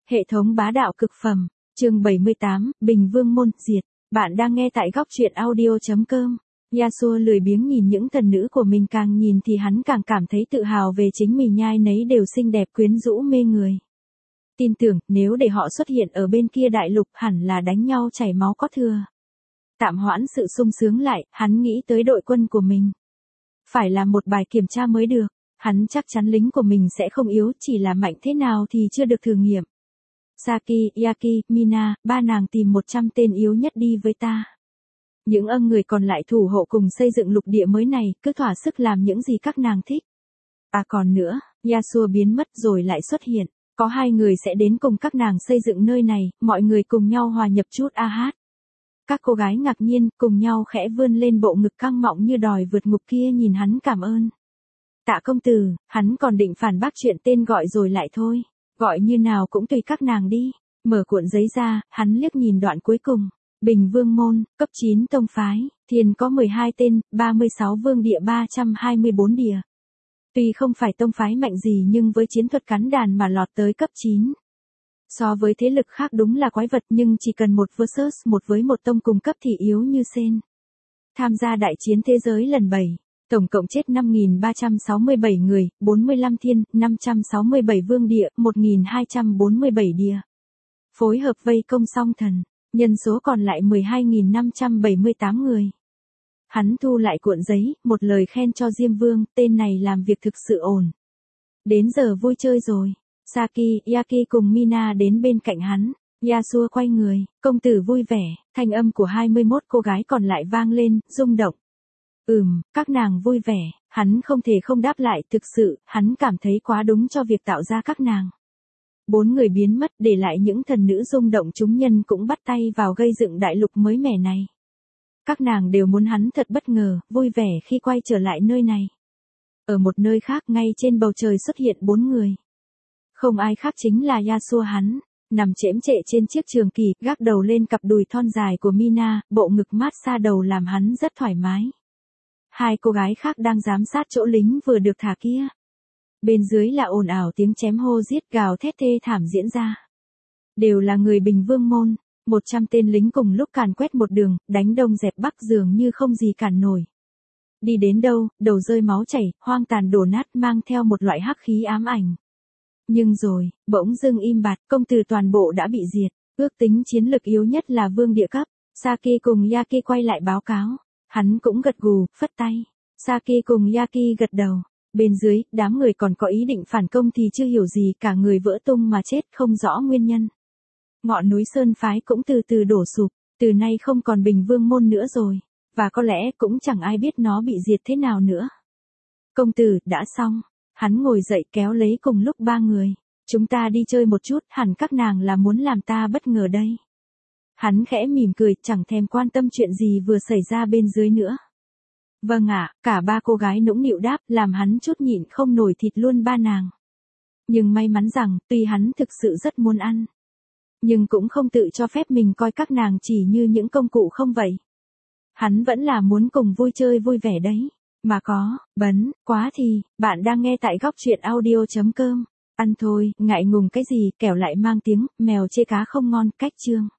Hệ thống bá đạo cực phẩm, chương 78, Bình Vương môn, diệt. Bạn đang nghe tại góc truyện audio.com. Yasuo lười biếng nhìn những thần nữ của mình, càng nhìn thì hắn càng cảm thấy tự hào về chính mình, nhai nấy đều xinh đẹp quyến rũ mê người. Tin tưởng, nếu để họ xuất hiện ở bên kia đại lục hẳn là đánh nhau chảy máu có thừa. Tạm hoãn sự sung sướng lại, hắn nghĩ tới đội quân của mình. Phải làm một bài kiểm tra mới được, hắn chắc chắn lính của mình sẽ không yếu, chỉ là mạnh thế nào thì chưa được thử nghiệm. Saki, Yaki, Mina, ba nàng tìm 100 tên yếu nhất đi với ta. Những người còn lại thủ hộ cùng xây dựng lục địa mới này, cứ thỏa sức làm những gì các nàng thích. À còn nữa, Yasuo biến mất rồi lại xuất hiện. Có 2 người sẽ đến cùng các nàng xây dựng nơi này, mọi người cùng nhau hòa nhập chút a hát. Các cô gái ngạc nhiên, cùng nhau khẽ vươn lên bộ ngực căng mọng như đòi vượt ngục kia, nhìn hắn cảm ơn. Tạ công tử, hắn còn định phản bác chuyện tên gọi rồi lại thôi. Gọi như nào cũng tùy các nàng đi. Mở cuộn giấy ra, hắn liếc nhìn đoạn cuối cùng. Bình Vương môn, cấp 9 tông phái, thiền có 12 tên, 36 vương địa, 324 địa. Tuy không phải tông phái mạnh gì nhưng với chiến thuật cắn đàn mà lọt tới cấp 9. So với thế lực khác đúng là quái vật, nhưng chỉ cần một versus một với một tông cùng cấp thì yếu như sên. Tham gia đại chiến thế giới lần 7. Tổng cộng chết 5.367 người, 45 thiên, 567 vương địa, 1.247 địa. Phối hợp vây công song thần, nhân số còn lại 12.578 người. Hắn thu lại cuộn giấy, một lời khen cho Diêm Vương, tên này làm việc thực sự ổn. Đến giờ vui chơi rồi. Saki, Yaki cùng Mina đến bên cạnh hắn. Yasuo quay người, công tử vui vẻ, thanh âm của 21 cô gái còn lại vang lên, rung động. Các nàng vui vẻ, hắn không thể không đáp lại, thực sự, hắn cảm thấy quá đúng cho việc tạo ra các nàng. 4 người biến mất, để lại những thần nữ rung động, chúng nhân cũng bắt tay vào gây dựng đại lục mới mẻ này. Các nàng đều muốn hắn thật bất ngờ, vui vẻ khi quay trở lại nơi này. Ở một nơi khác, ngay trên bầu trời xuất hiện 4 người. Không ai khác chính là Yasuo, hắn nằm chễm chệ trên chiếc trường kỳ, gác đầu lên cặp đùi thon dài của Mina, bộ ngực mát xa đầu làm hắn rất thoải mái. 2 cô gái khác đang giám sát chỗ lính vừa được thả kia. Bên dưới là ồn ào tiếng chém hô giết, gào thét thê thảm diễn ra. Đều là người Bình Vương môn, 100 tên lính cùng lúc càn quét một đường, đánh đông dẹp bắc dường như không gì cản nổi. Đi đến đâu, đầu rơi máu chảy, hoang tàn đổ nát, mang theo một loại hắc khí ám ảnh. Nhưng rồi, bỗng dưng im bặt, công tử toàn bộ đã bị diệt, ước tính chiến lực yếu nhất là vương địa cấp. Saki cùng Yaki quay lại báo cáo. Hắn cũng gật gù, phất tay. Saki cùng Yaki gật đầu. Bên dưới, đám người còn có ý định phản công thì chưa hiểu gì, cả người vỡ tung mà chết, không rõ nguyên nhân. Ngọn núi Sơn phái cũng từ từ đổ sụp, từ nay không còn Bình Vương môn nữa rồi, và có lẽ cũng chẳng ai biết nó bị diệt thế nào nữa. Công tử, đã xong. Hắn ngồi dậy kéo lấy cùng lúc 3 người. Chúng ta đi chơi một chút, hẳn các nàng là muốn làm ta bất ngờ đây. Hắn khẽ mỉm cười, chẳng thèm quan tâm chuyện gì vừa xảy ra bên dưới nữa. Vâng ạ, cả 3 cô gái nũng nịu đáp, làm hắn chút nhịn không nổi thịt luôn 3 nàng. Nhưng may mắn rằng, tuy hắn thực sự rất muốn ăn, nhưng cũng không tự cho phép mình coi các nàng chỉ như những công cụ không vậy. Hắn vẫn là muốn cùng vui chơi vui vẻ đấy. Mà có, quá thì, bạn đang nghe tại góc truyện audio.com. Ăn thôi, ngại ngùng cái gì, kẻo lại mang tiếng, mèo chê cá không ngon, cách chương.